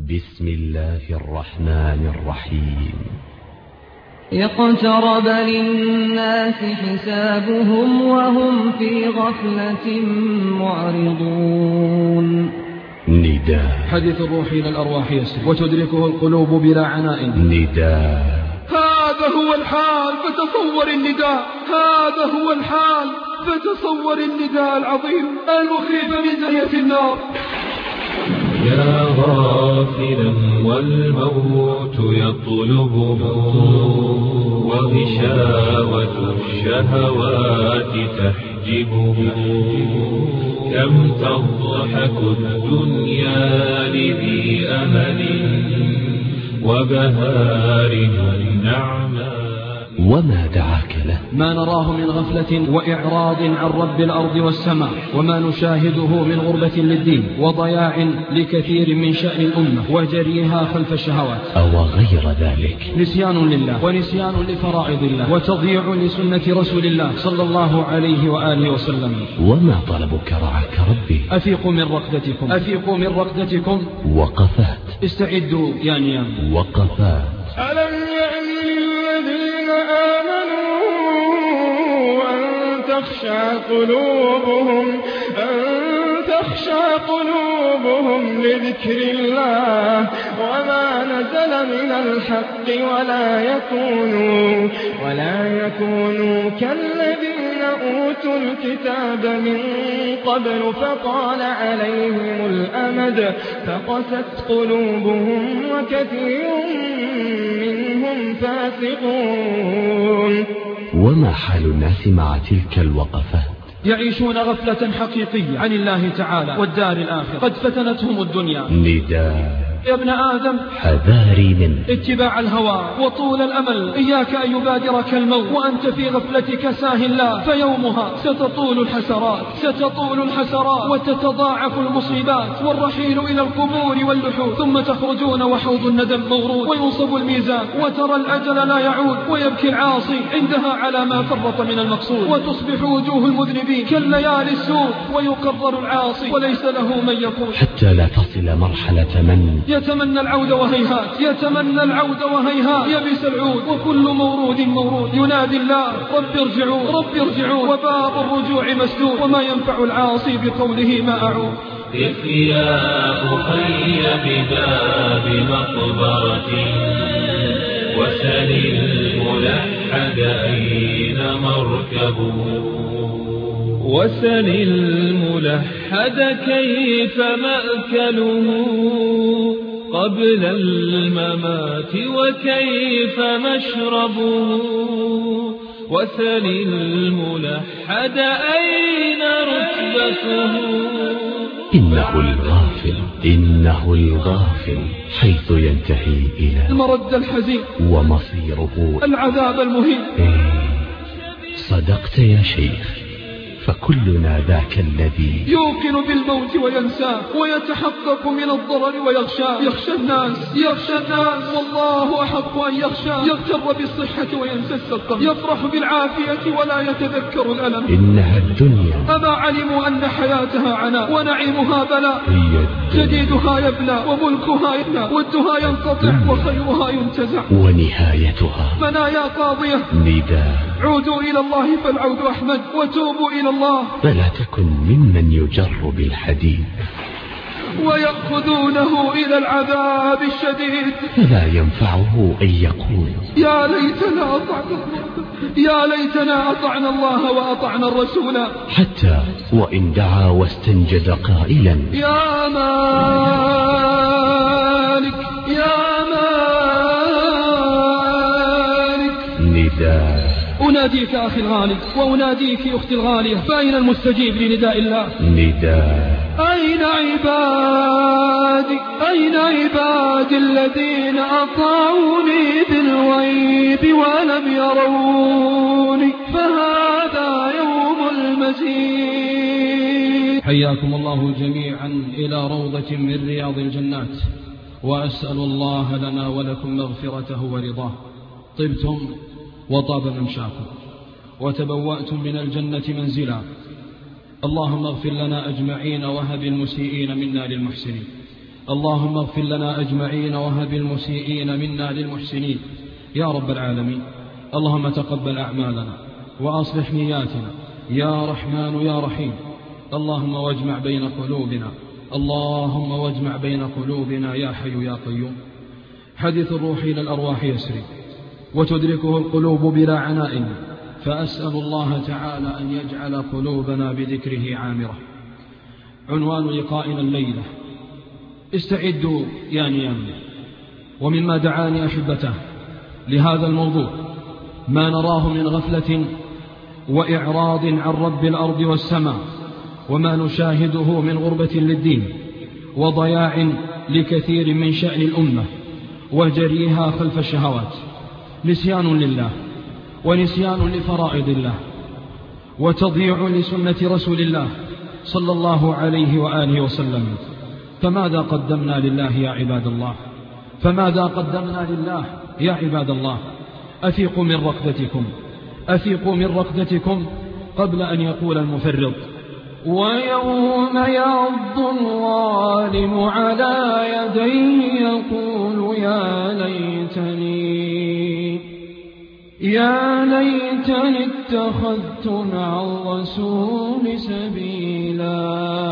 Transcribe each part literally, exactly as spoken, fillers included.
بسم الله الرحمن الرحيم. اقترب للناس حسابهم وهم في غفلة معرضون. نداء. حديث الروح إلى الأرواح يسري وتدركه القلوب بلا عناء. نداء. هذا هو الحال فتصور النداء، هذا هو الحال فتصور النداء العظيم المخيف من زية النار. يا غافلا والموت يطلبه وغشاوة الشهوات تحجبه، كم تضحك الدنيا لذي أمل وبهارها النعماء. وما دعاك له؟ ما نراه من غفلة وإعراض عن رب الأرض والسماء، وما نشاهده من غربة للدين وضياع لكثير من شأن الأمة وجريها خلف الشهوات، أو غير ذلك. نسيان لله ونسيان لفرائض الله وتضييع لسنة رسول الله صلى الله عليه وآله وسلم. وما طلبك رعاك ربي؟ أفيقوا من رقدتكم، أفيقوا من رقدتكم. وقفات. استعدوا يا نيام. وقفات. ألم يأن للذين آمنوا أن تخشع قلوبهم أن تخشع قلوبهم لذكر الله وما نزل من الحق ولا يكونوا ولا يكونوا كالذين أوتوا الكتاب من قبل فطال عليهم الأمد فقست قلوبهم وكثير منهم فاسقون. وما حال الناس مع تلك الوقفات؟ يعيشون غفلة حقيقية عن الله تعالى والدار الآخرة، قد فتنتهم الدنيا. نداء. يا ابن آدم حذاري من اتباع الهوى وطول الأمل، إياك أن يبادرك الموت وأنت في غفلتك ساه الله، فيومها ستطول الحسرات ستطول الحسرات وتتضاعف المصيبات والرحيل إلى القبور واللحود، ثم تخرجون وحوض الندم مغرود وينصب الميزان وترى الأجل لا يعود ويبكي العاصي عندها على ما فرط من المقصود، وتصبح وجوه المذنبين كالليالي السود ويقرر العاصي وليس له من يقول، حتى لا تصل مرحلة من يتمنى العود وهيهات يتمنى العود وهيهات يبس العود، وكل مورود مورود ينادي الله رب ارجعوا رب ارجعوا، وباب الرجوع مسدود وما ينفع العاصي بقوله ما أعود. قف يا أخي بباب مقبرة وسل الملحد أين مركبه، وسل الملحد كيف مأكله قبل الممات وكيف مشربه، وسل الملحد أين رتبته. إنه الغافل إنه الغافل حيث ينتهي إلى المرد الحزين ومصيره العذاب المهين. إيه صدقت يا شيخ، فكلنا ذاك الذي يوقن بالموت وينساه ويتحقق من الضرر ويخشاه. يخشى الناس يخشى الناس والله أحق أن يخشى، يغتر بالصحة وينسى السقم، يفرح بالعافية ولا يتذكر الألم. إنها الدنيا أما علموا أن حياتها عناء ونعيمها بلاء، هي جديدها يبلى وملكها يبلى ودها ينقطع وخيرها ينتزع ونهايتها منايا قاضية. نداء. عودوا إلى الله فالعود أحمد وتوبوا إلى الله، فلا تكن ممن يجر بالحديد ويأخذونه إلى العذاب الشديد، فلا ينفعه أن يقول يا ليتنا أطعنا يا ليتنا أطعنا الله وأطعنا الرسول، حتى وإن دعا واستنجد قائلا يا مالك يا مالك. نداء. أناديك أخي الغالي وأناديك أختي الغالية، فأين المستجيب لنداء الله؟ نداء. أين عبادي أين عبادي الذين أطاعوني بالغيب ولم يروني، فهذا يوم المزيد. حياكم الله جميعا إلى روضة من رياض الجنات، وأسأل الله لنا ولكم مغفرته ورضاه. طبتم وطاب ممشاكم وتبوأتم من الجنة منزلا. اللهم اغفر لنا أجمعين وهب المسيئين منا للمحسنين. اللهم اغفر لنا أجمعين وهب المسيئين منا للمحسنين يا رب العالمين. اللهم تقبل أعمالنا وأصلح نياتنا يا رحمن يا رحيم. اللهم واجمع بين قلوبنا اللهم واجمع بين قلوبنا يا حي يا قيوم. حديث الروح إلى الأرواح يسري وتدركه القلوب بلا عناء، فأسأل الله تعالى أن يجعل قلوبنا بذكره عامرة. عنوان لقائنا الليلة: استعدوا يا نيام. ومما دعاني أحبته لهذا الموضوع ما نراه من غفلة وإعراض عن رب الأرض والسماء، وما نشاهده من غربة للدين وضياع لكثير من شأن الأمة وجريها خلف الشهوات، نسيان لله ونسيان لفرائض الله وتضييع لسنة رسول الله صلى الله عليه وآله وسلم. فماذا قدمنا لله يا عباد الله؟ فماذا قدمنا لله يا عباد الله؟ أفيقوا من رقدتكم أفيقوا من رقدتكم قبل أن يقول المفرط: ويوم يعض الظالم على يديه يقول يا ليتني يا ليتني اتخذت مع الرسول سبيلا.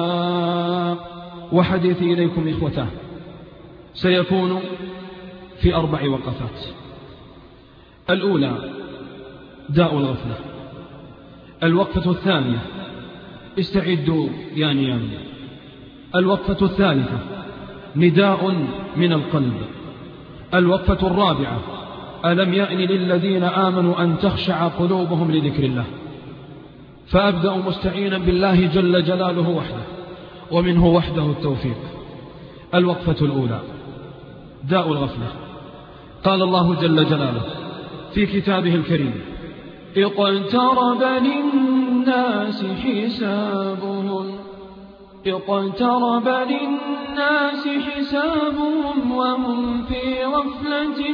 وحديثي إليكم إخوته سيكون في أربع وقفات. الأولى داء الغفلة. الوقفة الثانية: استعدوا يا نيام. الوقفة الثالثة: نداء من القلب. الوقفة الرابعة: ألم يأن للذين آمنوا أن تخشع قلوبهم لذكر الله. فأبدأ مستعينا بالله جل جلاله وحده، ومنه وحده التوفيق. الوقفة الأولى داء الغفلة. قال الله جل جلاله في كتابه الكريم: اقترب للناس حسابهم اقترب للناس حسابهم وهم في غفلة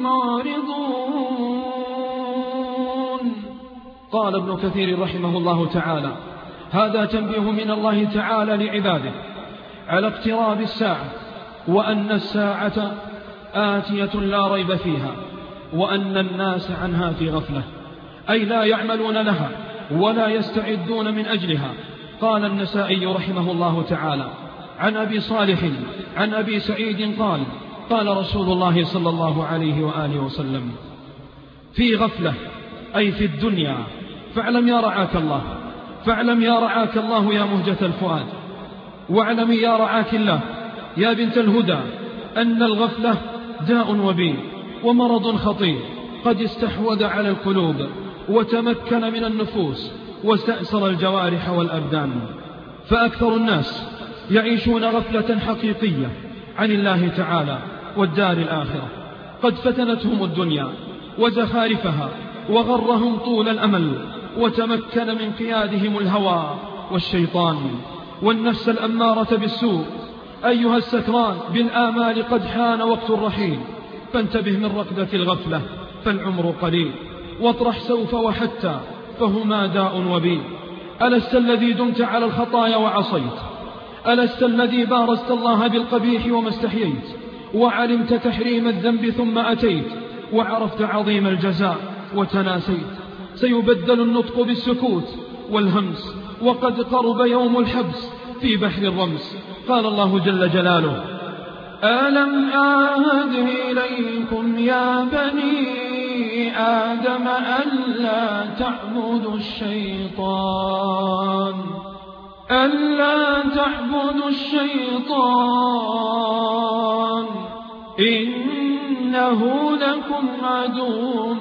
معرضون. قال ابن كثير رحمه الله تعالى: هذا تنبيه من الله تعالى لعباده على اقتراب الساعة، وأن الساعة آتية لا ريب فيها، وأن الناس عنها في غفلة، أي لا يعملون لها ولا يستعدون من أجلها. قال النسائي رحمه الله تعالى عن أبي صالح عن أبي سعيد قال: قال رسول الله صلى الله عليه وآله وسلم: في غفلة، أي في الدنيا. فاعلم يا رعاك الله فاعلم يا رعاك الله يا مهجة الفؤاد، واعلمي يا رعاك الله يا بنت الهدى أن الغفلة داء وبيل ومرض خطير قد استحوذ على القلوب وتمكن من النفوس واستأثر الجوارح والأبدان. فأكثر الناس يعيشون غفلة حقيقية عن الله تعالى والدار الآخرة. قد فتنتهم الدنيا وزخارفها وغرهم طول الأمل، وتمكن من قيادهم الهوى والشيطان والنفس الأمارة بالسوء. أيها السكران بالآمال قد حان وقت الرحيل، فانتبه من ركضة الغفلة فالعمر قليل، واطرح سوف وحتى فهما داء وبيل. ألست الذي دمت على الخطايا وعصيت؟ ألست الذي بارزت الله بالقبيح وما استحييت، وعلمت تحريم الذنب ثم أتيت، وعرفت عظيم الجزاء وتناسيت؟ سيبدل النطق بالسكوت والهمس، وقد قرب يوم الحبس في بحر الرمس. قال الله جل جلاله: ألم أعهد إليكم يا بني آدم ألا تعبدوا الشيطان ألا تعبدوا الشيطان إنه لكم عدو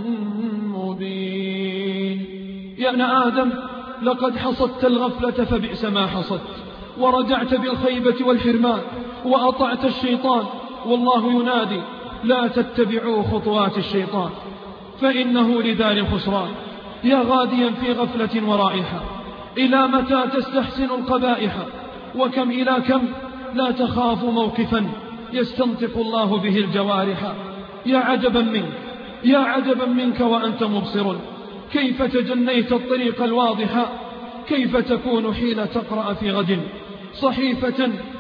مبين. يا ابن آدم لقد حصدت الغفلة فبئس ما حصدت، ورجعت بالخيبة والحرمان وأطعت الشيطان. والله ينادي: لا تتبعوا خطوات الشيطان فإنه لدار الخسران. يا غاديا في غفلة ورائحة، إلى متى تستحسن القبائح؟ وكم إلى كم لا تخاف موقفا يستنطق الله به الجوارح. يا عجبا منك يا عجبا منك وأنت مبصر، كيف تجنيت الطريق الواضح؟ كيف تكون حين تقرأ في غد صحيفة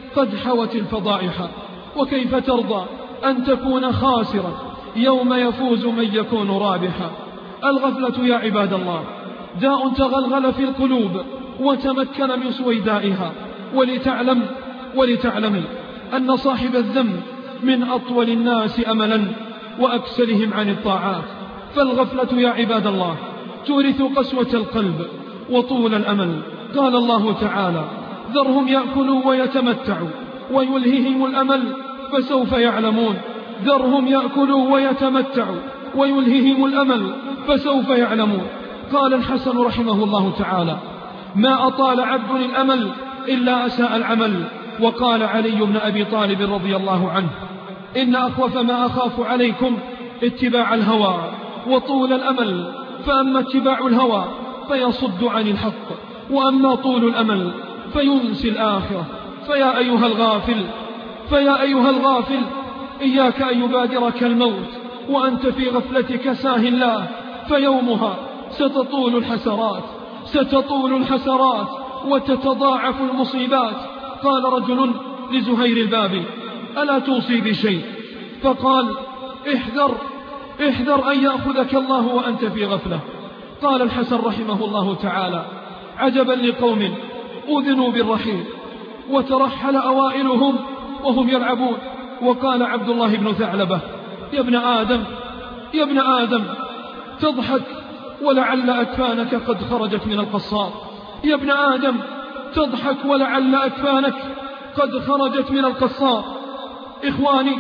قد حوت الفضائح. وكيف ترضى أن تكون خاسرا يوم يفوز من يكون رابحا؟ الغفلة يا عباد الله داء تغلغل في القلوب وتمكن من سويدائها. ولتعلم ولتعلمي أن صاحب الذنب من أطول الناس أملا وأكسلهم عن الطاعات. فالغفلة يا عباد الله تورث قسوة القلب وطول الأمل. قال الله تعالى: ذرهم يأكلوا ويتمتعوا ويلههم الأمل فسوف يعلمون. ذرهم يأكلوا ويتمتعوا ويلههم الأمل فسوف يعلمون. قال الحسن رحمه الله تعالى: ما أطال عبد الأمل إلا أساء العمل. وقال علي بن أبي طالب رضي الله عنه: إن أخوف ما أخاف عليكم اتباع الهوى وطول الأمل، فأما اتباع الهوى فيصد عن الحق، وأما طول الأمل فينسي الآخرة. فيا أيها الغافل فيا أيها الغافل إياك أن يبادرك الموت وأنت في غفلتك ساه الله، فيومها ستطول الحسرات ستطول الحسرات وتتضاعف المصيبات. قال رجل لزهير البابي: ألا توصي بشيء؟ فقال: احذر احذر أن يأخذك الله وأنت في غفلة. قال الحسن رحمه الله تعالى: عجبا لقوم أذنوا بالرحيل وترحل أوائلهم وهم يلعبون. وقال عبد الله بن ثعلبة: يا ابن آدم يا ابن آدم تضحك ولعل أكفانك قد خرجت من القصاب. يا ابن آدم تضحك ولعل أكفانك قد خرجت من القصاب. إخواني،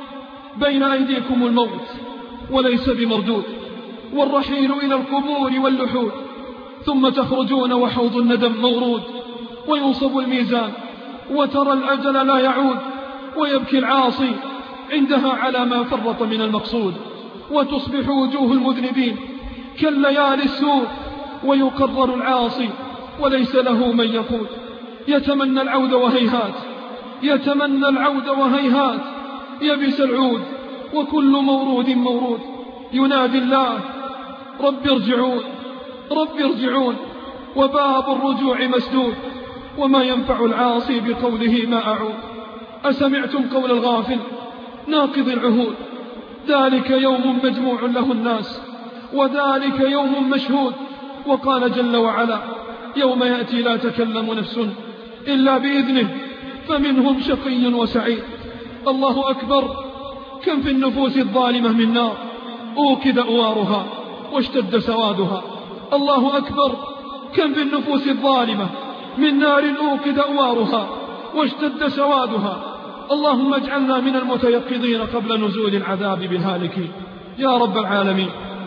بين أيديكم الموت وليس بمردود، والرحيل إلى القبور واللحود، ثم تخرجون وحوض الندم مورود، وينصب الميزان وترى الأجل لا يعود، ويبكي العاصي عندها على ما فرط من المقصود، وتصبح وجوه المذنبين كالليالي السود، ويقرر العاصي وليس له من يقول. يتمنى العود وهيهات يتمنى العود وهيهات يبس العود، وكل مورود مورود ينادي الله: رب ارجعون رب ارجعون، وباب الرجوع مسدود، وما ينفع العاصي بقوله ما أعود. أسمعتم قول الغافل ناقض العهود: ذلك يوم مجموع له الناس، وذلك يوم مشهود. وقال جل وعلا: يوم يأتي لا تكلم نفس إلا بإذنه فمنهم شقي وسعيد. الله أكبر، كم في النفوس الظالمة من نار أوكد أوارها واشتد سوادها. الله أكبر، كم في النفوس الظالمة من نار أوكد أوارها واشتد سوادها. اللهم اجعلنا من المتيقظين قبل نزول العذاب بالهالكين يا رب العالمين.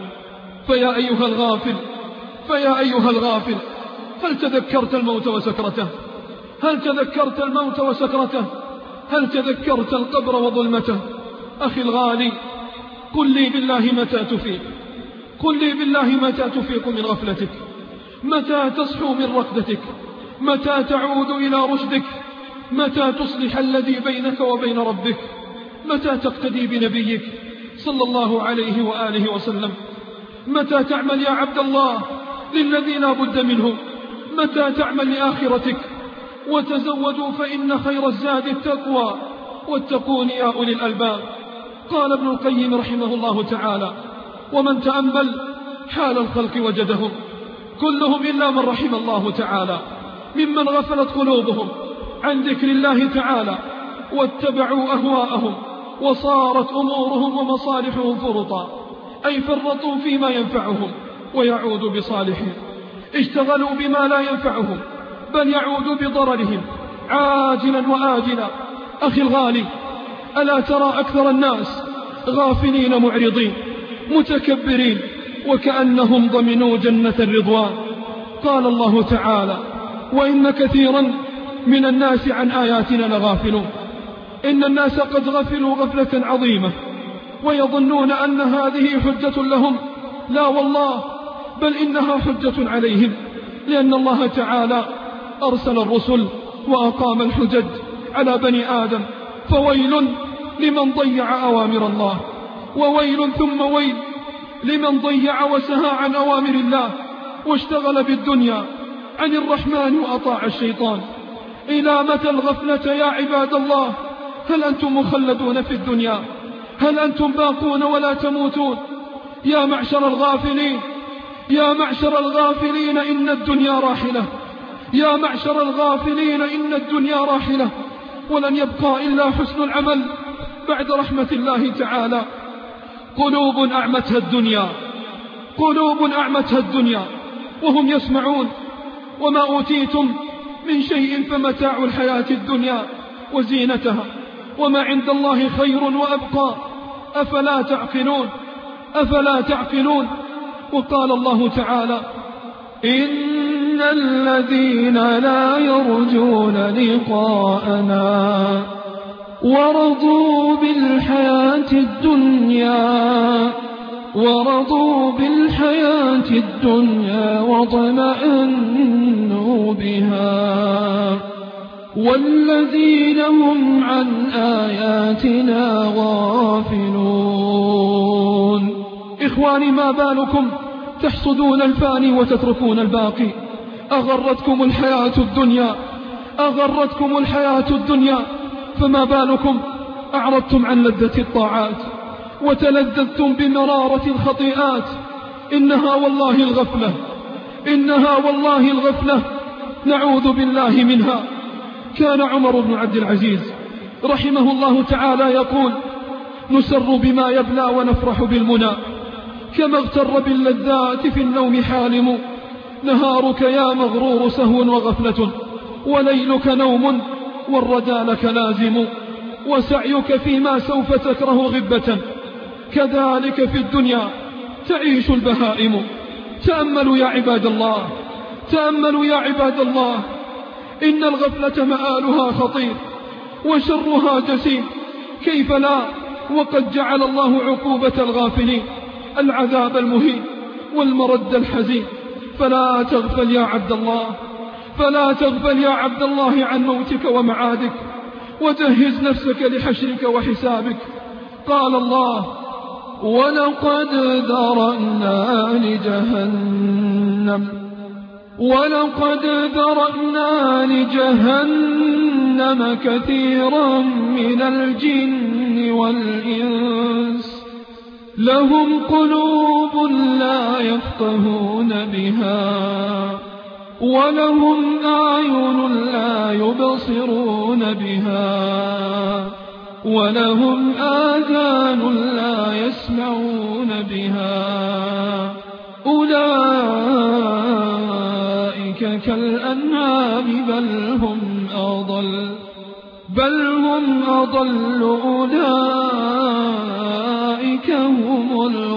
فيا أيها الغافل فيا أيها الغافل هل تذكرت الموت وسكرته؟ هل تذكرت الموت وسكرته؟ هل تذكرت القبر وظلمته؟ أخي الغالي، قل لي بالله متى تفيق قل لي بالله متى تفيق من غفلتك؟ متى تصحو من رقدتك؟ متى تعود إلى رشدك؟ متى تصلح الذي بينك وبين ربك؟ متى تقتدي بنبيك صلى الله عليه وآله وسلم؟ متى تعمل يا عبد الله للذي لا بد منه؟ متى تعمل لآخرتك؟ وتزودوا فإن خير الزاد التقوى، واتقون يا أولي الألباب. قال ابن القيم رحمه الله تعالى: ومن تأمل حال الخلق وجدهم كلهم إلا من رحم الله تعالى ممن غفلت قلوبهم عن ذكر الله تعالى واتبعوا أهواءهم، وصارت أمورهم ومصالحهم فرطا، أي فرطوا فيما ينفعهم ويعود بصالحهم، اشتغلوا بما لا ينفعهم بل يعود بضررهم عاجلا وآجلا. أخي الغالي، ألا ترى أكثر الناس غافلين معرضين متكبرين وكأنهم ضمنوا جنة الرضوان؟ قال الله تعالى: وإن كثيرا من الناس عن آياتنا لغافلون. إن الناس قد غفلوا غفلة عظيمة ويظنون أن هذه حجة لهم. لا والله، بل إنها حجة عليهم، لأن الله تعالى أرسل الرسل وأقام الحجج على بني آدم. فويل لمن ضيع أوامر الله، وويل ثم ويل لمن ضيع وسهى عن أوامر الله واشتغل بالدنيا عن الرحمن وأطاع الشيطان. إلى متى الغفلة يا عباد الله؟ هل أنتم مخلدون في الدنيا؟ هل أنتم باقون ولا تموتون؟ يا معشر الغافلين، يا معشر الغافلين، إن الدنيا راحلة. يا معشر الغافلين، إن الدنيا راحلة، ولن يبقى إلا حسن العمل بعد رحمة الله تعالى. قلوب أعمتها الدنيا، قلوب أعمتها الدنيا وهم يسمعون: وما أوتيتم من شيء فمتاع الحياة الدنيا وزينتها، وما عند الله خير وأبقى، أفلا تعقلون؟ أفلا تعقلون؟ وقال الله تعالى: إن الذين لا يرجون لقاءنا ورضوا بالحياة الدنيا ورضوا بالحياة الدنيا واطمأنوا بها والذين هم عن آياتنا غافلون. إخواني، ما بالكم تحصدون الفاني وتتركون الباقي؟ أغرتكم الحياة الدنيا، أغرتكم الحياة الدنيا، فما بالكم أعرضتم عن لذة الطاعات وتلذذتم بمرارة الخطيئات؟ إنها والله الغفلة، إنها والله الغفلة، نعوذ بالله منها. كان عمر بن عبد العزيز رحمه الله تعالى يقول: نسر بما يبلى ونفرح بالمنى، كما اغتر باللذات في النوم حالم. نهارك يا مغرور سهو وغفلة، وليلك نوم والردى لك لازم، وسعيك فيما سوف تكره غبة، كذلك في الدنيا تعيش البهائم. تأملوا يا عباد الله، تأملوا يا عباد الله، إن الغفلة مآلها خطير وشرها جسيم. كيف لا وقد جعل الله عقوبة الغافلين العذاب المهين والمرد الحزين. فلا تغفل يا عبد الله، فلا تغفل يا عبد الله عن موتك ومعادك، وجهز نفسك لحشرك وحسابك. قال الله: ولقد ذرأنا لجهنم ولقد ذرأنا لجهنم كثيرا من الجن والإنس، لهم قلوب لا يفقهون بها ولهم أعين لا يبصرون بها ولهم آذان لا يسمعون بها، أولئك كالأنعام بل هم أضل بل هم أضل أولئك هم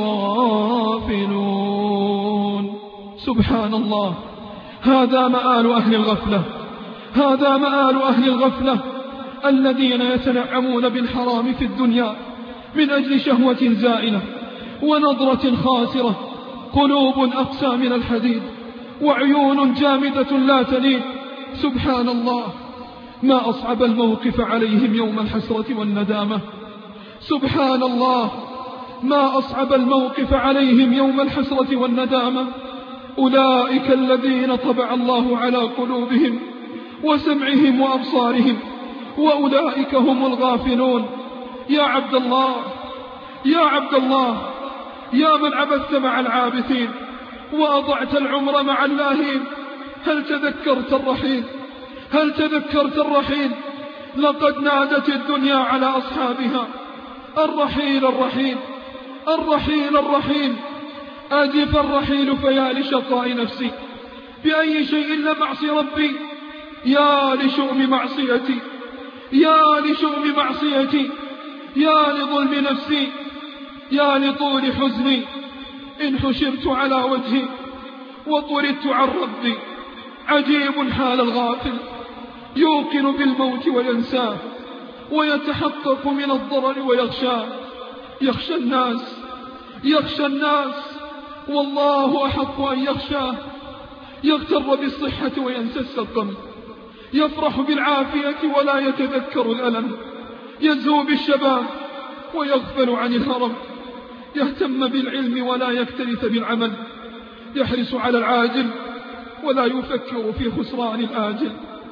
الغافلون. سبحان الله، هذا مآل أهل الغفلة، هذا مآل أهل الغفلة الذين يتنعمون بالحرام في الدنيا من أجل شهوة زائلة ونظرة خاسرة، قلوب أقسى من الحديد وعيون جامدة لا تلين. سبحان الله، ما أصعب الموقف عليهم يوم الحسرة والندامة. سبحان الله، ما أصعب الموقف عليهم يوم الحسرة والندامة. أولئك الذين طبع الله على قلوبهم وسمعهم وأبصارهم، وأولئك هم الغافلون. يا عبد الله، يا عبد الله، يا من عبثت مع العابثين وأضعت العمر مع اللاهين، هل تذكرت الرحيل؟ هل تذكرت الرحيل؟ لقد نادت الدنيا على أصحابها: الرحيل الرحيل الرحيل الرحيل. أجف الرحيل فيا لشقاء نفسي، بأي شيء لم أعص ربي، يا لشؤم معصيتي، يا لشؤم معصيتي، يا لظلم نفسي، يا لطول حزني. إن حشرت على وجهي وطردت عن ربي. عجيب حال الغافل، يوقن بالموت وينساه، ويتحقق من الضرر ويخشاه. يخشى الناس، يخشى الناس، والله أحق أن يخشاه. يغتر بالصحة وينسى السقم، يفرح بالعافية ولا يتذكر الألم، يزهو بالشباب ويغفل عن الهرم، يهتم بالعلم ولا يكترث بالعمل، يحرص على العاجل ولا يفكر في خسران الآجل.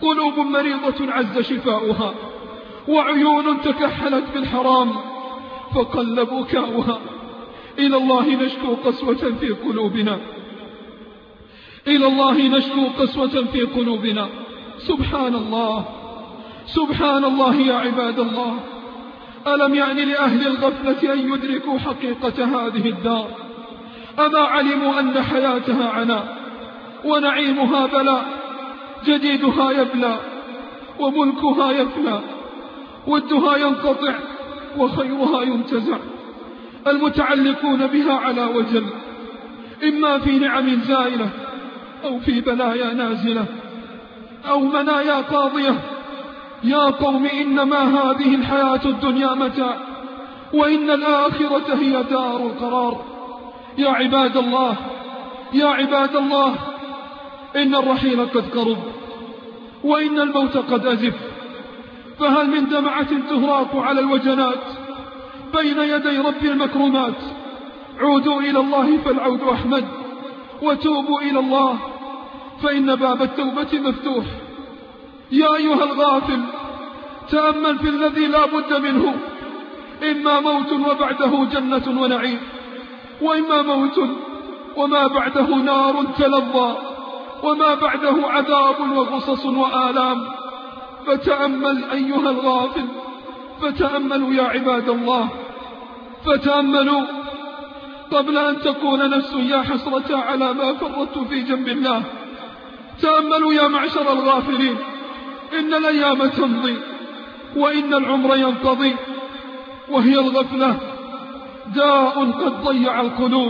قلوب مريضة عز شفاؤها، وعيون تكحلت بالحرام فقل بكاؤها. إلى الله نشكو قسوة في قلوبنا، إلى الله نشكو قسوة في قلوبنا. سبحان الله، سبحان الله يا عباد الله. ألم يعني لأهل الغفلة أن يدركوا حقيقة هذه الدار؟ أما علموا أن حياتها عناء ونعيمها بلاء، جديدها يبلى وملكها يفنى، ودها ينقطع وخيرها ينتزع. المتعلقون بها على وجل، إما في نعم زائلة أو في بلايا نازلة أو منايا قاضية. يا قوم إنما هذه الحياة الدنيا متاع، وإن الآخرة هي دار القرار. يا عباد الله، يا عباد الله، إن الرحيل قد قرب وإن الموت قد أزف، فهل من دمعة تهراق على الوجنات بين يدي رب المكرمات؟ عودوا إلى الله فالعود أحمد، وتوبوا إلى الله فإن باب التوبة مفتوح. يا أيها الغافل، تأمل في الذي لا بد منه، إما موت وبعده جنة ونعيم، وإما موت وما بعده نار تلظى، وما بعده عذاب وغصص وآلام. فتأمل أيها الغافل، فتأملوا يا عباد الله، فتأملوا قبل أن تكون نفس يا حسرة على ما فرطت في جنب الله. تأملوا يا معشر الغافلين، إن الأيام تمضي وإن العمر ينقضي، وهي الغفلة داء قد ضيع القلوب،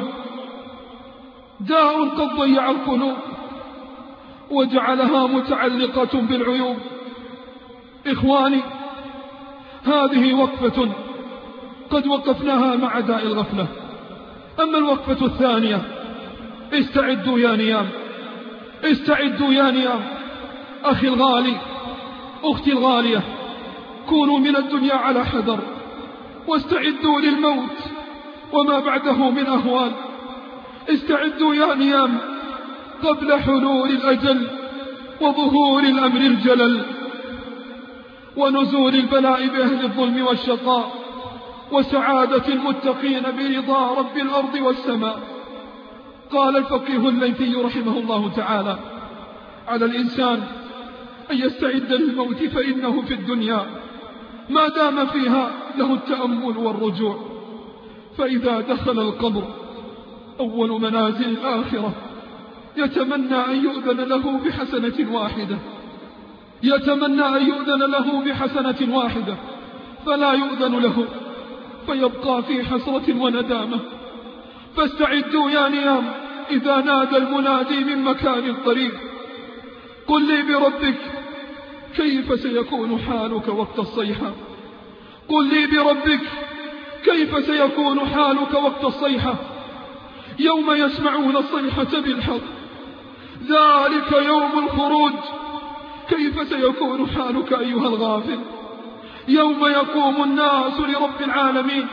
داء قد ضيع القلوب وجعلها متعلقة بالعيوب. إخواني، هذه وقفة قد وقفناها مع داء الغفلة. أما الوقفة الثانية، استعدوا يا نيام، استعدوا يا نيام. أخي الغالي، أختي الغالية، كونوا من الدنيا على حذر، واستعدوا للموت وما بعده من أهوال. استعدوا يا نيام قبل حلول الأجل وظهور الأمر الجلل ونزول البلاء بأهل الظلم والشقاء، وسعادة المتقين برضا رب الأرض والسماء. قال الفقيه الليثي رحمه الله تعالى: على الإنسان أن يستعد للموت، فإنه في الدنيا ما دام فيها له التأمل والرجوع، فإذا دخل القبر أول منازل الآخرة يتمنى أن يؤذن له بحسنة واحدة، يتمنى أن يؤذن له بحسنة واحدة، فلا يؤذن له، فيبقى في حسرة وندامة. فاستعدوا يا نيام إذا نادى المنادي من مكان قريب: قل لي بربك كيف سيكون حالك وقت الصيحة، قل لي بربك كيف سيكون حالك وقت الصيحة، يوم يسمعون الصيحة بالحق، ذلك يوم الخروج. كيف سيكون حالك أيها الغافل يوم يقوم الناس لرب العالمين؟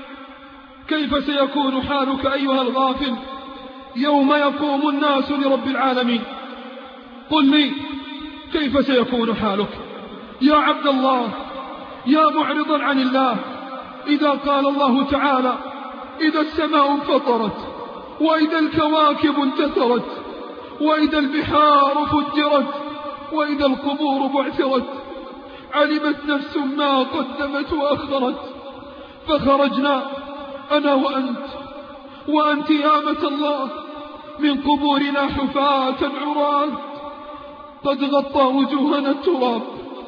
كيف سيكون حالك أيها الغافل يوم يقوم الناس لرب العالمين؟ قل لي كيف سيكون حالك يا عبد الله، يا معرضا عن الله. إذا قال الله تعالى: إذا السماء انفطرت، وإذا الكواكب انتثرت، وإذا البحار فجرت، وإذا القبور بعثرت، علمت نفس ما قدمت وأخرت. فخرجنا أنا وأنت وأنت يا أمة الله من قبورنا حفاة عراة، قد غطى وجوهنا التراب،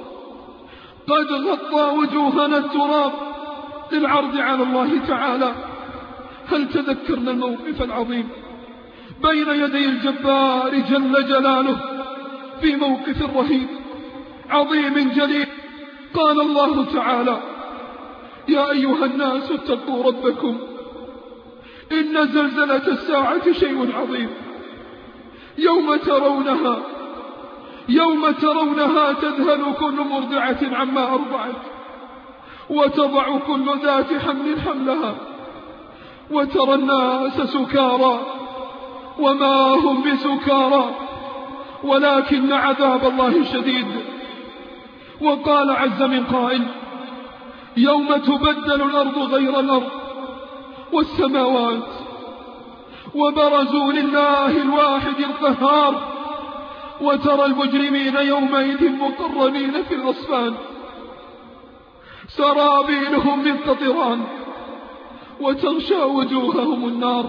قد غطى وجوهنا التراب للعرض على الله تعالى. هل تذكرنا الموقف العظيم بين يدي الجبار جل جلاله في موقف رهيب عظيم جليل؟ قال الله تعالى: يا أيها الناس اتقوا ربكم، إن زلزلة الساعة شيء عظيم، يوم ترونها يوم ترونها تذهل كل مرضعة عما أرضعت، وتضع كل ذات حمل حملها، وترى الناس سكارى وما هم بسكارى، ولكن عذاب الله شديد. وقال عز من قائل: يوم تبدل الأرض غير الأرض والسماوات وبرزوا لله الواحد القهار وترى المجرمين يومئذ مقرنين في الأصفاد سرابيلهم من قطران وتغشى وجوههم النار.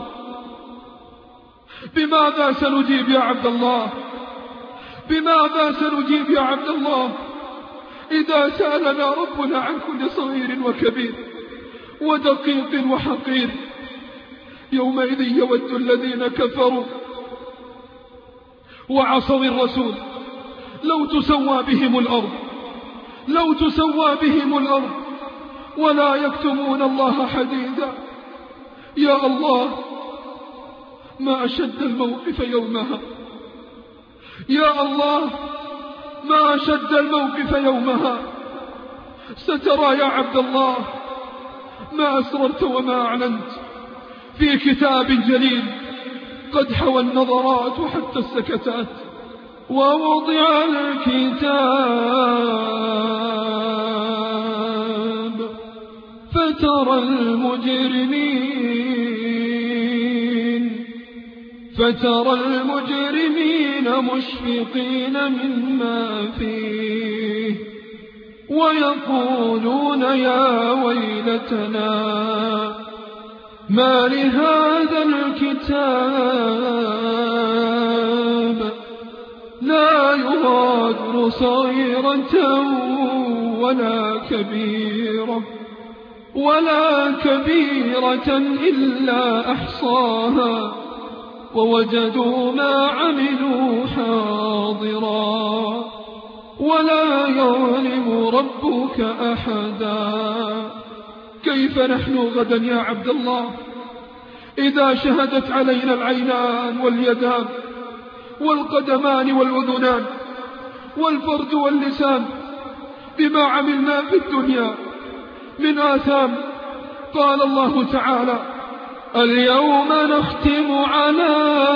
بماذا سنجيب يا عبد الله؟ بماذا سنجيب يا عبد الله إذا سألنا ربنا عن كل صغير وكبير ودقيق وحقير؟ يومئذ يود الذين كفروا وعصوا الرسول لو تسوى بهم الأرض لو تسوى بهم الأرض ولا يكتمون الله حديدا. يا الله ما أشد الموقف يومها، يا الله ما أشد الموقف يومها. سترى يا عبد الله ما أسررت وما أعلنت في كتاب جليل قد حوى النظرات وحتى السكتات. ووضع الكتاب فترى المجرمين فترى المجرمين مشفقين مما فيه ويقولون يا ويلتنا ما لهذا الكتاب لا يغادر صغيرة ولا كبيرة ولا كبيرة إلا أحصاها ووجدوا ما عملوا حاضرا ولا يظلم ربك أحدا. كيف نحن غدا يا عبد الله إذا شهدت علينا العينان واليدان والقدمان والأذنان والفرج واللسان بما عملنا في الدنيا من آثام؟ قال الله تعالى: اليوم نختم على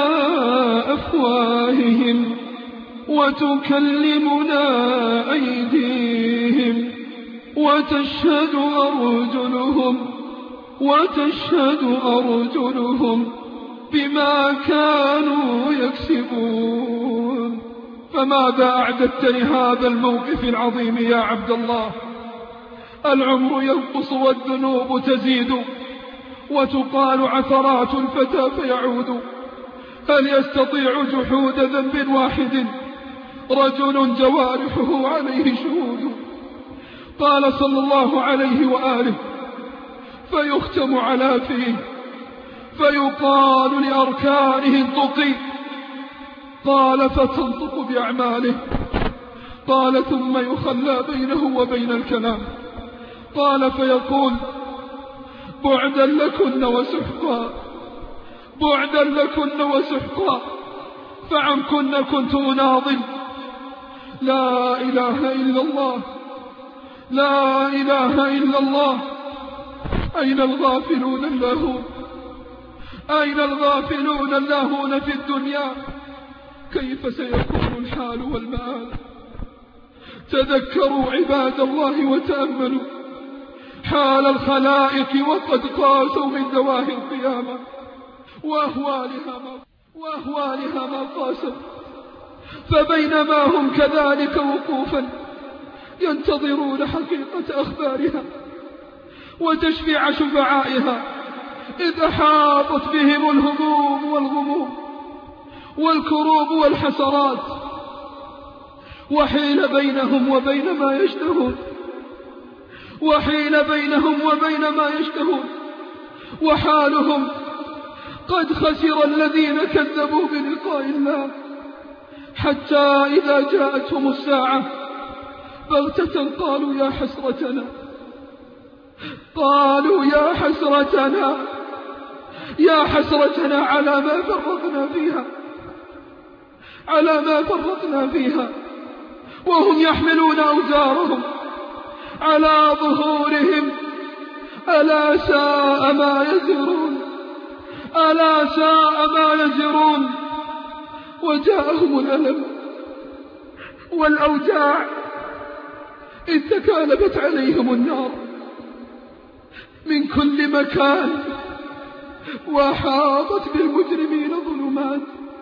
أفواههم وتكلمنا أيديهم وتشهد أرجلهم وتشهد أرجلهم بما كانوا يكسبون. فماذا أعددت لهذا الموقف العظيم يا عبد الله؟ العمر ينقص والذنوب تزيد وتقال عثرات الفتى فيعود. هل يستطيع جحود ذنب واحد رجل جوارحه عليه شهود؟ قال صلى الله عليه وآله: فيختم على فيه فيقال لأركانه انطقي. قال: فتنطق بأعماله. قال: ثم يخلى بينه وبين الكلام. قال: فيقول: بعدا لكن وسحقا بعدا لكن وسحقا فعنكن كنت أناضل. لا إله إلا الله لا إله إلا الله. أين الغافلون اللاهون أين الغافلون اللاهون في الدنيا؟ كيف سيكون الحال والمآل؟ تذكروا عباد الله وتأملوا حال الخلائق وقد قاسوا من دواهي القيامة وأهوالها ما, وأهوالها ما قاسوا. فبينما هم كذلك وقوفا ينتظرون حقيقة أخبارها وتشفيع شفعائها إذ أحاطت بهم الهموم والغموم والكروب والحسرات وحيل بينهم وبين ما يشتهون وحيل بينهم وبين ما يشتهون وحالهم قد خسر الذين كذبوا بلقاء الله حتى إذا جاءتهم الساعة بغتة قالوا يا حسرتنا قالوا يا حسرتنا يا حسرتنا على ما فرطنا فيها على ما فرطنا فيها وهم يحملون أوزارهم على ظهورهم. ألا ساء ما يزرون ألا ساء ما يزرون. وجاءهم الألم والأوجاع إذ تكالبت عليهم النار من كل مكان وأحاطت بالمجرمين ظلمات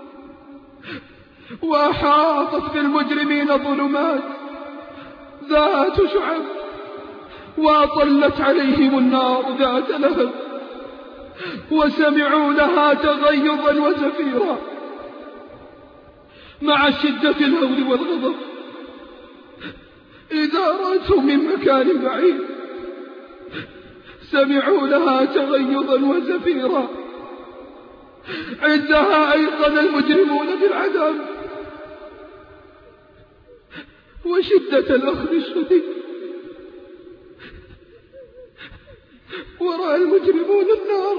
وأحاطت بالمجرمين ظلمات ذات شعب وأطلت عليهم النار ذات لهب وسمعوا لها تغيظا وزفيرا مع شدة الهول والغضب إذا رأتهم من مكان بعيد سمعوا لها تغيظا وزفيرا عندها أيقن المجرمون بالعذاب وشدة الأخذ الشديد ورأى المجرمون النار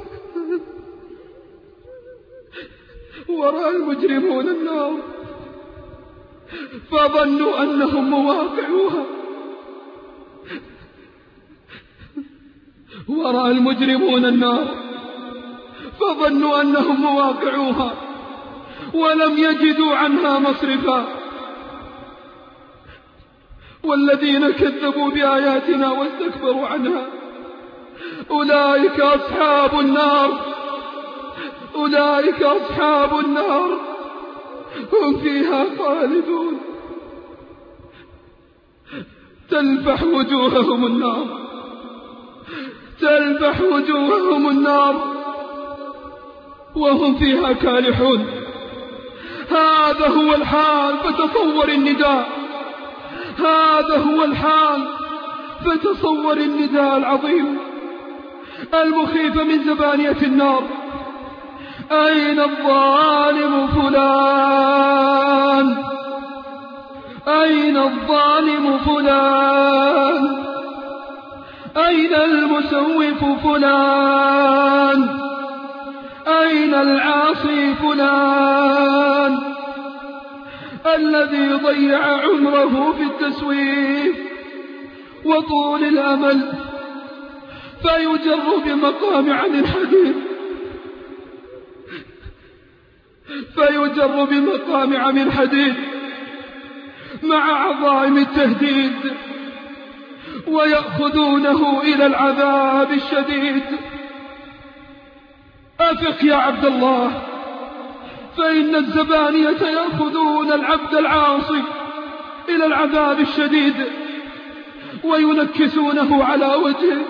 ورأى المجرمون النار فظنوا أنهم مواقعوها ورأى المجرمون النار فظنوا أنهم مواقعوها ولم يجدوا عنها مصرفا والذين كذبوا بآياتنا واستكبروا عنها أولئك أصحاب النار أولئك أصحاب النار هم فيها خالدون تلفح وجوههم النار تلفح وجوههم النار وهم فيها كالحون هذا هو الحال فتصور النداء هذا هو الحال فتصور النداء العظيم المخيف من زبانية النار أين الظالم فلان أين الظالم فلان أين المسوف فلان أين العاصي فلان الذي ضيع عمره في التسويف وطول الأمل فيجر بمقامع من حديد فيجر بمقامع من حديد مع عظائم التهديد ويأخذونه إلى العذاب الشديد أفق يا عبد الله فإن الزبانية يأخذون العبد العاصي إلى العذاب الشديد وينكسونه على وجهه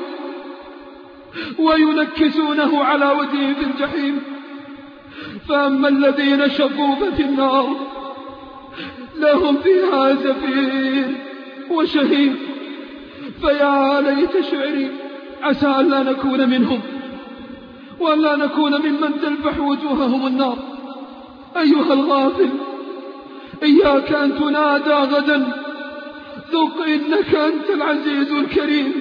وينكسونه على وجهه في الجحيم فأما الذين شقوا ففي النار لهم فيها زفير وشهيق فيا ليت شعري عسى أن لا نكون منهم وأن لا نكون ممن تلفح وجوههم النار أيها الغافل إياك أن تنادى غدا ذق إنك أنت العزيز الكريم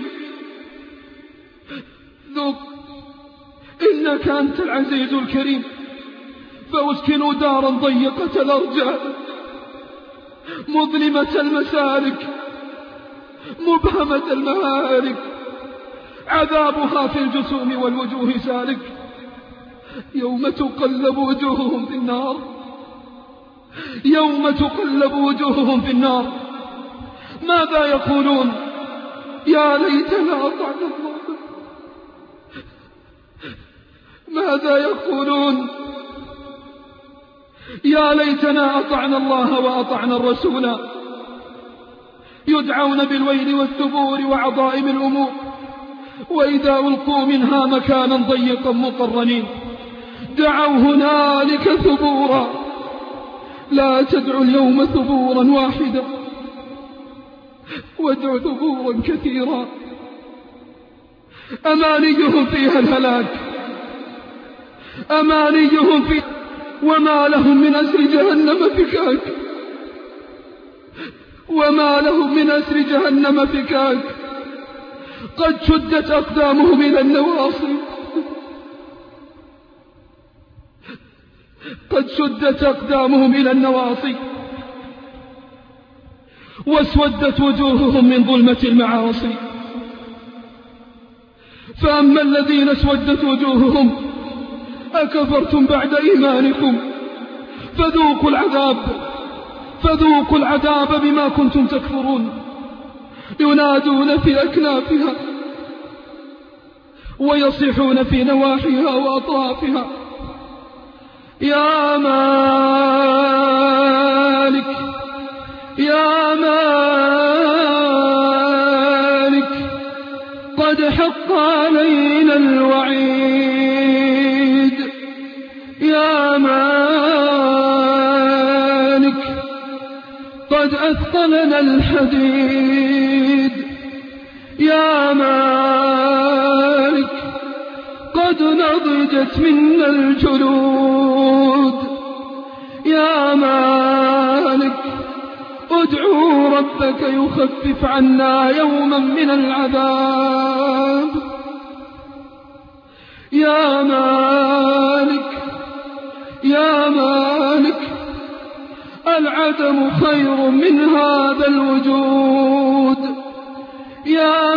ذق إنك أنت العزيز الكريم فأسكنوا دارا ضيقة الأرجاء مظلمة المسالك مبهمة المهالك عذابها في الجسوم والوجوه سالك يوم تقلب وجوههم في النار يوم تقلب وجوههم في النار ماذا يقولون يا ليتنا أطعنا الله ماذا يقولون يا ليتنا أطعنا الله وأطعنا الرسول يدعون بالويل والثبور وعظائم الأمور وإذا ألقوا منها مكانا ضيقا مقرنين دعوا هنالك ثبورا لا تدعوا اليوم ثبورا واحدا وادعوا ثبورا كثيرا أمانيهم فيها الهلاك أمانيهم فيها وما لهم من أسر جهنم فكاك وما لهم من أسر جهنم فكاك قد شدت أقدامهم إلى النواصي قد شدت أقدامهم إلى النواصي واسودت وجوههم من ظلمة المعاصي فأما الذين اسودت وجوههم أكفرتم بعد إيمانكم فذوقوا العذاب فذوقوا العذاب بما كنتم تكفرون. ينادون في أكنافها ويصيحون في نواحيها وأطرافها: يا مالك يا مالك قد حق علينا الوعيد، يا مالك قد أثقلنا الحديد، يا مالك قد نضجت منا الجلود، يا مالك ادعوا ربك يخفف عنا يوما من العذاب، يا مالك يا مالك العدم خير من هذا الوجود، يا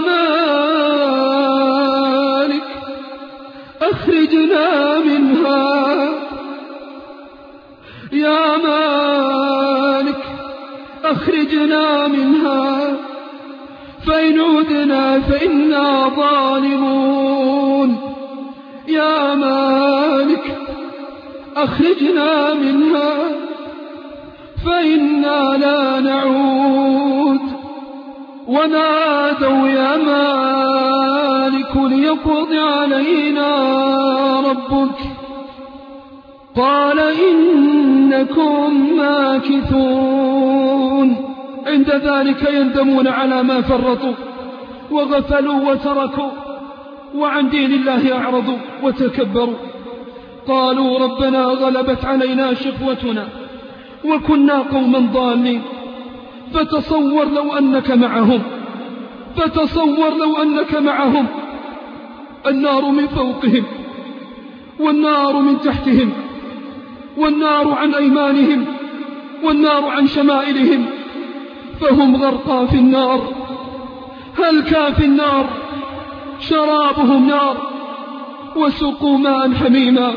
مالك أخرجنا منها، يا مالك أخرجنا منها، فإن عدنا فإنا ظالمون، يا مالك أخرجنا منها فإنا لا نعود. ونادوا يا مالك ليقض علينا ربك، قال إنكم ماكثون. عند ذلك يندمون على ما فرطوا وغفلوا وتركوا وعن دين الله أعرضوا وتكبروا. قالوا ربنا غلبت علينا شقوتنا وكنا قوما ضالين. فتصور لو أنك معهم، فتصور لو أنك معهم، النار من فوقهم والنار من تحتهم، والنار عن أيمانهم والنار عن شمائلهم، فهم غرقى في النار، هلكا في النار، شرابهم نار، وسقوا ماء حميما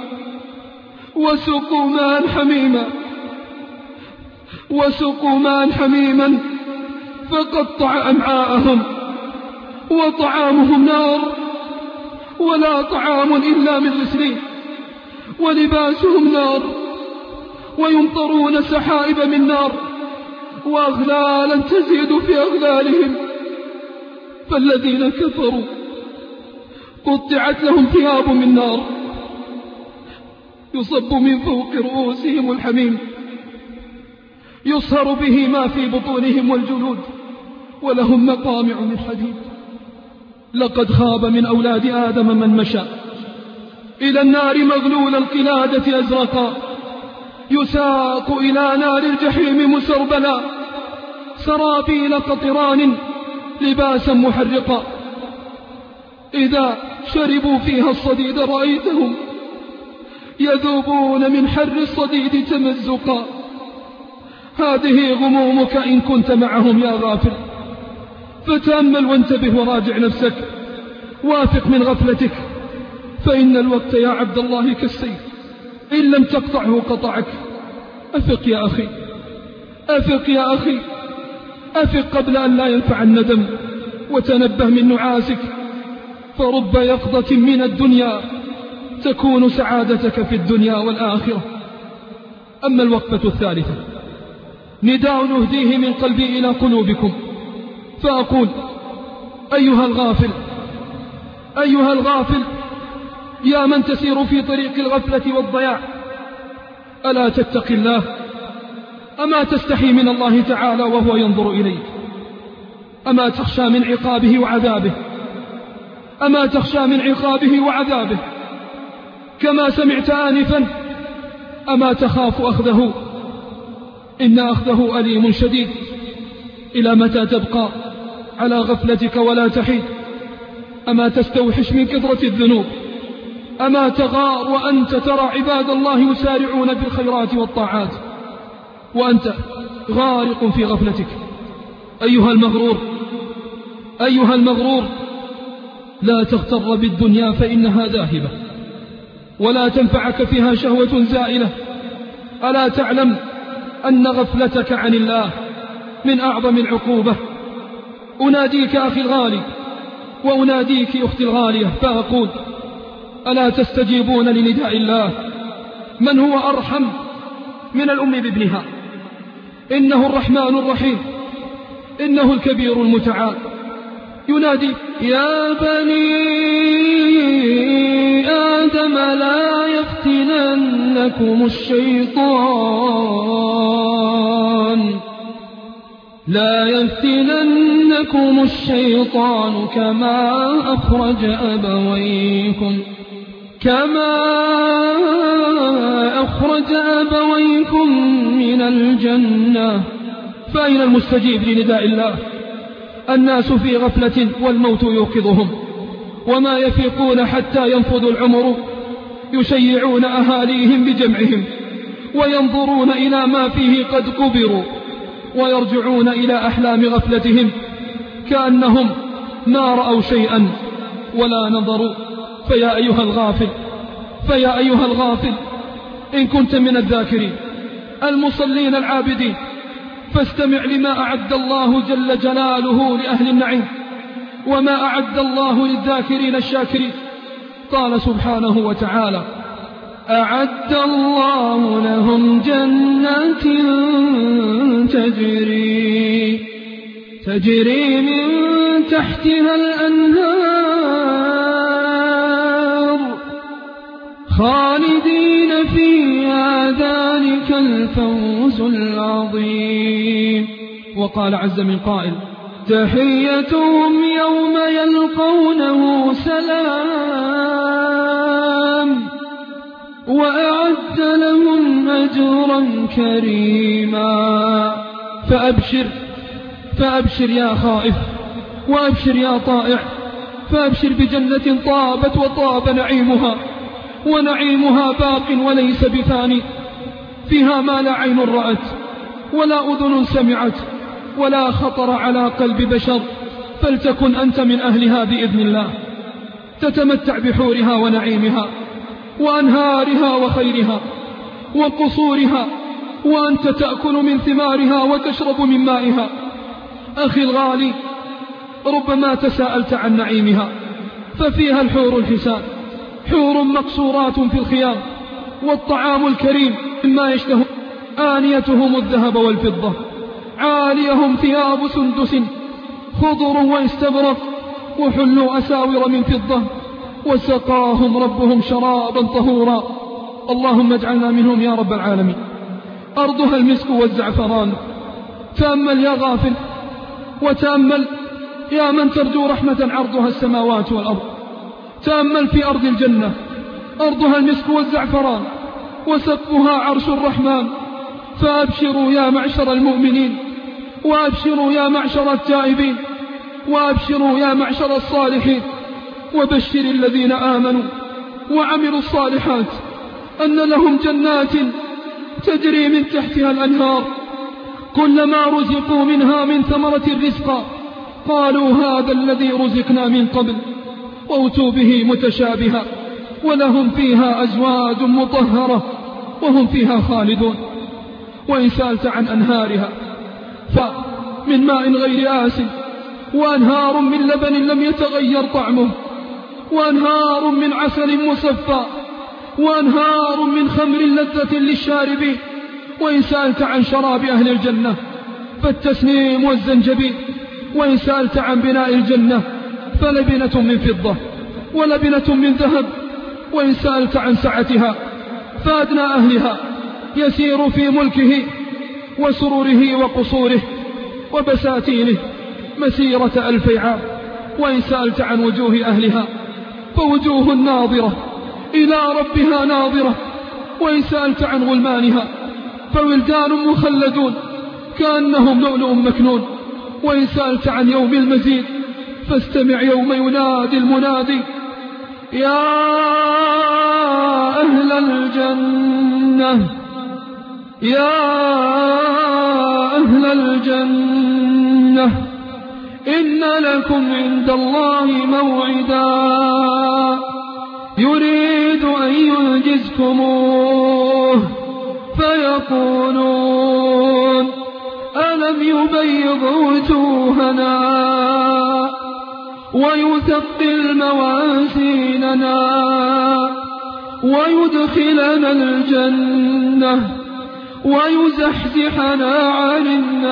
وسقوا ماء حميما وسقوا ماء حميما فقطع أمعاءهم، وطعامهم نار ولا طعام إلا من غسلين، ولباسهم نار، ويمطرون سحائب من نار، وأغلالا تزيد في أغلالهم. فالذين كفروا قطعت لهم ثياب من نار يصب من فوق رؤوسهم الحميم، يصهر به ما في بطونهم والجلود، ولهم مقامع من حديد. لقد خاب من أولاد آدم من مشى إلى النار مغلول القلادة أزرقا، يساق إلى نار الجحيم مسربلا، سرابيل قطران لباسا محرقا، إذا شربوا فيها الصديد رأيتهم يذوبون من حر الصديد تمزقا. هذه غمومك إن كنت معهم يا غافل، فتأمل وانتبه وراجع نفسك، وافق من غفلتك، فإن الوقت يا عبد الله كالسيف، إن لم تقطعه قطعك. أفق يا أخي، أفق يا أخي، أفق قبل أن لا ينفع الندم، وتنبه من نعاسك، فرب يقظة من الدنيا تكون سعادتك في الدنيا والآخرة. أما الوقفة الثالثة، نداء نهديه من قلبي إلى قلوبكم، فأقول: أيها الغافل، أيها الغافل، يا من تسير في طريق الغفلة والضياع، ألا تتق الله؟ أما تستحي من الله تعالى وهو ينظر إليك؟ أما تخشى من عقابه وعذابه؟ أما تخشى من عقابه وعذابه كما سمعت آنفا؟ أما تخاف أخذه؟ إن أخذه أليم شديد. إلى متى تبقى على غفلتك ولا تحيد؟ أما تستوحش من كثرة الذنوب؟ أما تغار وأنت ترى عباد الله يسارعون بالخيرات والطاعات وأنت غارق في غفلتك؟ أيها المغرور، أيها المغرور، لا تغتر بالدنيا فإنها ذاهبة ولا تنفعك فيها شهوة زائلة. ألا تعلم أن غفلتك عن الله من أعظم العقوبة. أناديك أخي الغالي وأناديك أختي الغالية فأقول: ألا تستجيبون لنداء الله؟ من هو أرحم من الأم بابنها؟ إنه الرحمن الرحيم، إنه الكبير المتعال، ينادي: يا بني آدم لا يفتننكم الشيطان لا يفتننكم الشيطان كما أخرج أبويكم كما أخرج أبويكم من الجنة. فأين المستجيب لنداء الله؟ الناس في غفلة والموت يوقظهم، وما يفيقون حتى ينفذ العمر، يشيعون أهاليهم بجمعهم وينظرون إلى ما فيه قد قبروا، ويرجعون إلى أحلام غفلتهم كأنهم ما رأوا شيئا ولا نظروا. فيا أيها الغافل فيا أيها الغافل إن كنت من الذاكرين المصلين العابدين، فاستمع لما أعد الله جل جلاله لأهل النعيم، وما أعد الله للذاكرين الشاكرين. قال سبحانه وتعالى: أعد الله لهم جنات تجري تجري من تحتها الأنهار خالدين فيها، ذلك الفوز العظيم. وقال عز من قائل: تحيتهم يوم يلقونه سلام وأعد لهم أجرا كريما. فأبشر فأبشر يا خائف، وأبشر يا طائع، فأبشر بجنة طابت وطاب نعيمها، ونعيمها باق وليس بفاني، فيها ما لا عين رأت ولا أذن سمعت ولا خطر على قلب بشر. فلتكن أنت من أهلها بإذن الله، تتمتع بحورها ونعيمها وأنهارها وخيرها وقصورها، وأنت تأكل من ثمارها وتشرب من مائها. أخي الغالي، ربما تساءلت عن نعيمها، ففيها الحور الحسان، حور مقصورات في الخيام، والطعام الكريم مما يشتهون، آنيتهم الذهب والفضة، عاليهم ثياب سندس خضر واستبرق، وحلوا أساور من فضة، وسقاهم ربهم شرابا طهورا. اللهم اجعلنا منهم يا رب العالمين. أرضها المسك والزعفران. تأمل يا غافل، وتأمل يا من ترجو رحمة عرضها السماوات والأرض. تأمل في أرض الجنة، أرضها المسك والزعفران، وسقفها عرش الرحمن. فأبشروا يا معشر المؤمنين، وأبشروا يا معشر التائبين، وأبشروا يا معشر الصالحين، وبشر الذين آمنوا وعملوا الصالحات أن لهم جنات تجري من تحتها الأنهار، كلما رزقوا منها من ثمرة رزقا قالوا هذا الذي رزقنا من قبل، وأتوا به متشابها، ولهم فيها أزواج مطهرة وهم فيها خالدون. وإن سألت عن أنهارها فمن ماء غير آسن، وأنهار من لبن لم يتغير طعمه، وأنهار من عسل مصفى، وأنهار من خمر لذة للشاربين. وإن سألت عن شراب أهل الجنة فالتسنيم والزنجبيل. وإن سألت عن بناء الجنة فلبنة من فضة ولبنة من ذهب. وإن سألت عن سعتها فأدنى أهلها يسير في ملكه وسروره وقصوره وبساتينه مسيرة ألف عام. وإن سألت عن وجوه أهلها فوجوه ناظرة إلى ربها ناظرة. وإن سألت عن غلمانها فولدان مخلدون كأنهم لؤلؤ مكنون. وإن سألت عن يوم المزيد فاستمع يوم ينادي المنادي: يا أهل الجنة يا أهل الجنة إن لكم عند الله موعدا يريد أن ينجزكموه فيقولون ألم يبيض وجوهنا ويثقل موازيننا ويدخلنا الجنة ويزحزحنا عن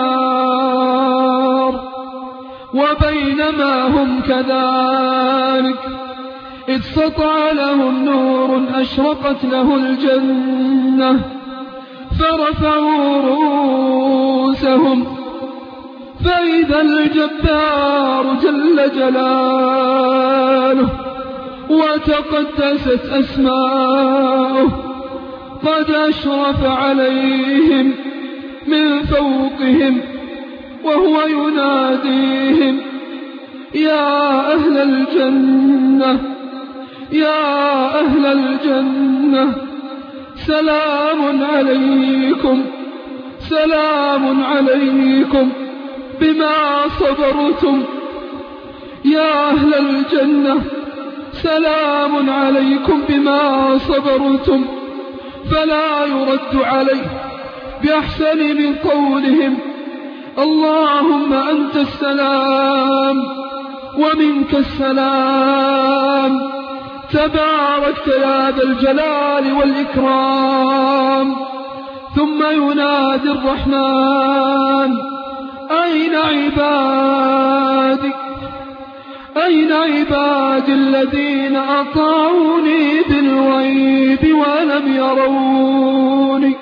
النار. وبينما هم كذلك إذ سطع لهم نور أشرقت له الجنة فرفعوا رؤوسهم فإذا الجبار جل جلاله وتقدست أسماؤه قد أشرف عليهم من فوقهم وهو يناديهم يا أهل الجنة يا أهل الجنة سلام عليكم سلام عليكم بما صبرتم يا أهل الجنة سلام عليكم بما صبرتم فلا يرد عليه بأحسن من قولهم اللهم أنت السلام ومنك السلام تباركت يا ذا الجلال والإكرام. ثم ينادي الرحمن أين عبادي أين عبادي الذين أطاعوني بالغيب ولم يروني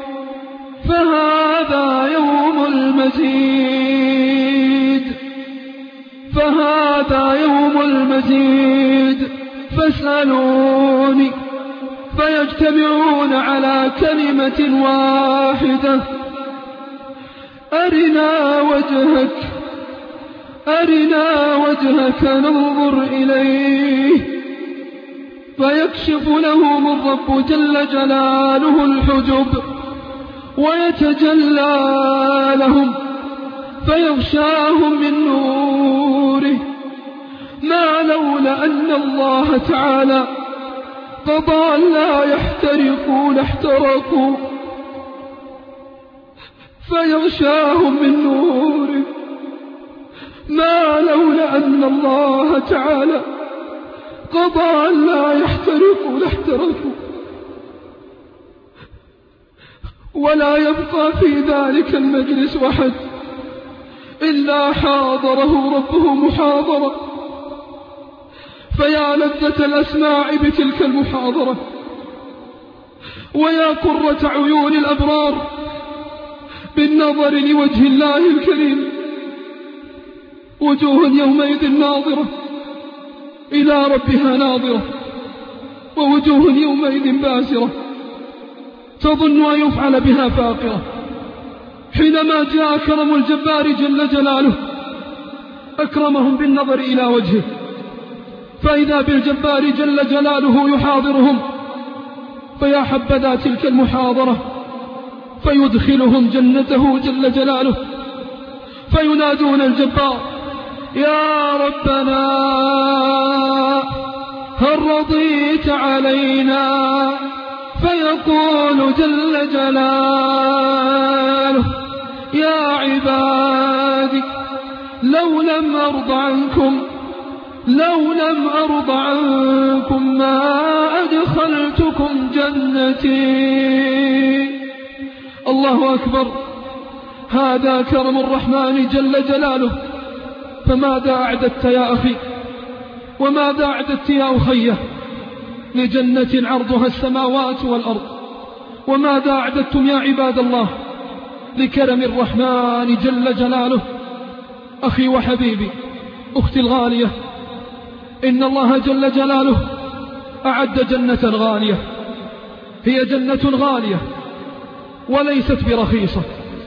فهذا يوم المزيد فهذا يوم المزيد فاسألوني فيجتمعون على كلمة واحدة أرنا وجهك أرنا وجهك ننظر إليه فيكشف لهم الرب جل جلاله الحجب ويتجلى لهم فيغشاهم من نوره ما لولا أن الله تعالى قضى لا يحترقوا لاحترقوا فيغشاهم من نوره ما لولا أن الله تعالى قضى لا يحترقوا لاحترقوا ولا يبقى في ذلك المجلس أحد إلا حاضره ربه محاضرة. فيا لذة الأسماع بتلك المحاضرة ويا قرة عيون الأبرار بالنظر لوجه الله الكريم وجوه يومئذ ناظرة إلى ربها ناظرة ووجوه يومئذ باسرة تظن أن يفعل بها فاقرة. حينما جاء كرم الجبار جل جلاله أكرمهم بالنظر إلى وجهه فإذا بالجبار جل جلاله يحاضرهم فيا حبذا تلك المحاضرة فيدخلهم جنته جل جلاله فينادون الجبار يا ربنا هل رضيت علينا فيقول جل جلاله يا عبادي لو لم أرض عنكم لو لم أرض عنكم ما أدخلتكم جنتي. الله أكبر. هذا كرم الرحمن جل جلاله. فماذا أعددت يا أخي وماذا أعددت يا أخيه لجنة عرضها السماوات والأرض؟ وماذا أعددتم يا عباد الله لكرم الرحمن جل جلاله؟ أخي وحبيبي أختي الغالية إن الله جل جلاله أعد جنة غالية هي جنة غالية وليست برخيصة.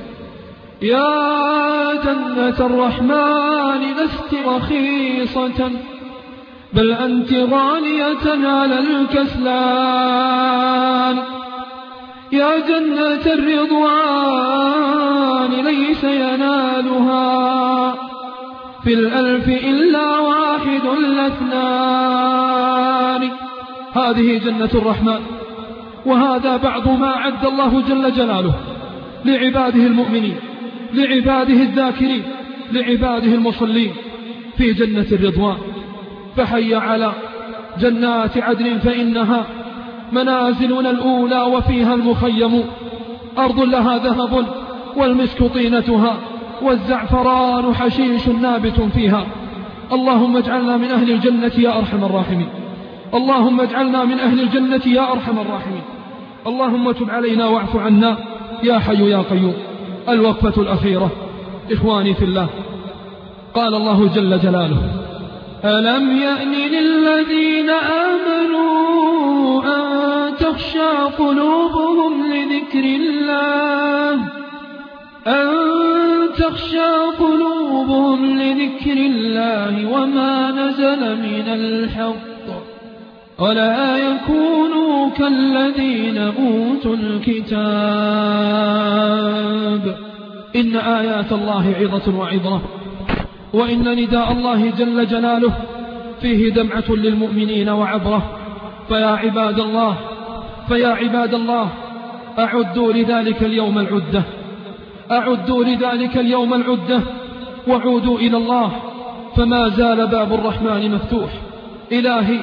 يا جنة الرحمن لست رخيصة بل أنت غالية على الكسلان. يا جنة الرضوان ليس ينالها في الألف إلا واحد الاثنان. هذه جنة الرحمن وهذا بعض ما عد الله جل جلاله لعباده المؤمنين، لعباده الذاكرين، لعباده المصلين في جنة الرضوان. فحي على جنات عدن فإنها منازلنا الأولى وفيها المخيم، أرض لها ذهب والمسك طينتها والزعفران حشيش نابت فيها. اللهم اجعلنا من أهل الجنة يا أرحم الراحمين، اللهم اجعلنا من أهل الجنة يا أرحم الراحمين. اللهم تب علينا واعف عنا يا حي يا قيوم. الوقفة الأخيرة إخواني في الله، قال الله جل جلاله: ألم يأن للذين آمنوا أن تخشع قلوبهم لذكر الله أن تخشع قلوبهم لذكر الله وما نزل من الحق ولا يكونوا كالذين أوتوا الكتاب. إن آيات الله عظة وعظة، وإن نداء الله جل جلاله فيه دمعة للمؤمنين وعبرة. فيا عباد الله فيا عباد الله أعدوا لذلك اليوم العدة، أعدوا لذلك اليوم العدة وعودوا إلى الله، فما زال باب الرحمن مفتوح. إلهي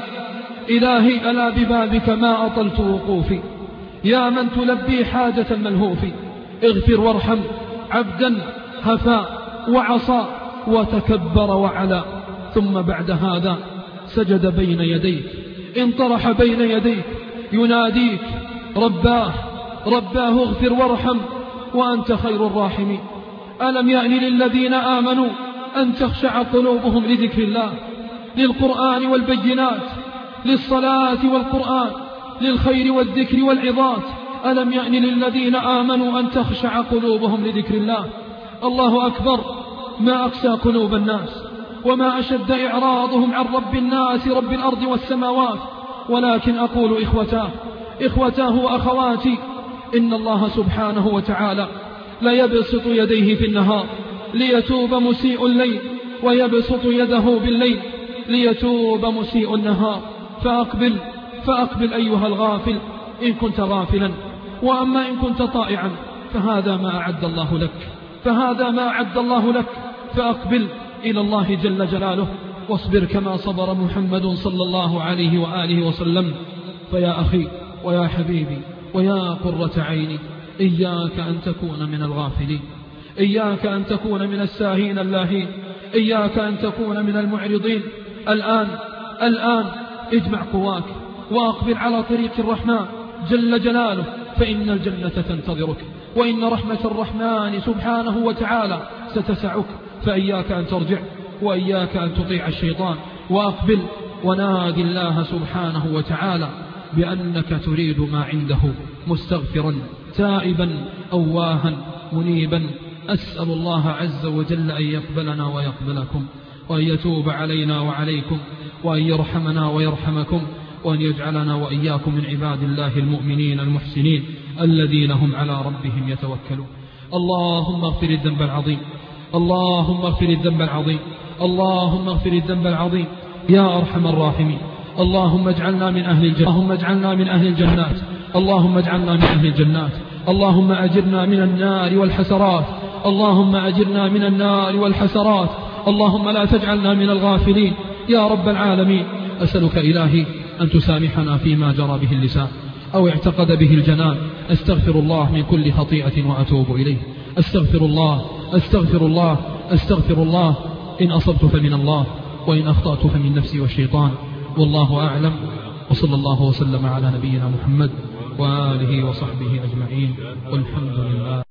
إلهي ألا ببابك ما أطلت وقوفي، يا من تلبي حاجة الملهوف. اغفر وارحم عبدا هفا وعصى وتكبر وعلا، ثم بعد هذا سجد بين يديك، انطرح بين يديك يناديك رباه رباه اغفر وارحم وأنت خير الراحمين. ألم يأن للذين آمنوا أن تخشع قلوبهم لذكر الله، للقرآن والبينات، للصلاة والقرآن، للخير والذكر والعظات. ألم يأن للذين آمنوا أن تخشع قلوبهم لذكر الله. الله أكبر، ما أقسى قلوب الناس وما أشد إعراضهم عن رب الناس رب الأرض والسماوات. ولكن أقول إخوتاه إخوتاه وأخواتي، إن الله سبحانه وتعالى لا يبسط يديه في النهار ليتوب مسيء الليل، ويبسط يده بالليل ليتوب مسيء النهار. فأقبل فأقبل أيها الغافل إن كنت غافلا، وأما إن كنت طائعا فهذا ما أعد الله لك، فهذا ما أعد الله لك. فأقبل إلى الله جل جلاله واصبر كما صبر محمد صلى الله عليه وآله وسلم. فيا أخي ويا حبيبي ويا قرة عيني، إياك أن تكون من الغافلين، إياك أن تكون من الساهين اللاهين، إياك أن تكون من المعرضين. الآن الآن اجمع قواك وأقبل على طريق الرحمن جل جلاله، فإن الجنة تنتظرك، وإن رحمة الرحمن سبحانه وتعالى ستسعك. فإياك أن ترجع، وإياك أن تطيع الشيطان، وأقبل ونادي الله سبحانه وتعالى بأنك تريد ما عنده، مستغفرا تائبا أواها منيبا. أسأل الله عز وجل أن يقبلنا ويقبلكم، وأن يتوب علينا وعليكم، وأن يرحمنا ويرحمكم، وأن يجعلنا وإياكم من عباد الله المؤمنين المحسنين الذين هم على ربهم يتوكلون. اللهم اغفر الذنب العظيم، اللهم اغفر الذنب العظيم، اللهم اغفر الذنب العظيم يا أرحم الراحمين. اللهم اجعلنا من أهل الجنة، اللهم اجعلنا من أهل الجنات، اللهم اجعلنا من أهل الجنات. اللهم أجرنا من النار والحسرات، اللهم أجرنا من النار والحسرات. اللهم لا تجعلنا من الغافلين يا رب العالمين. أسألك إلهي أن تسامحنا فيما جرى به اللسان أو اعتقد به الجنان. أستغفر الله من كل خطيئة وأتوب إليه. أستغفر الله أستغفر الله أستغفر الله. إن أصبت فمن الله، وإن أخطأت فمن نفسي والشيطان، والله أعلم. وصلى الله وسلم على نبينا محمد وآله وصحبه أجمعين، والحمد لله.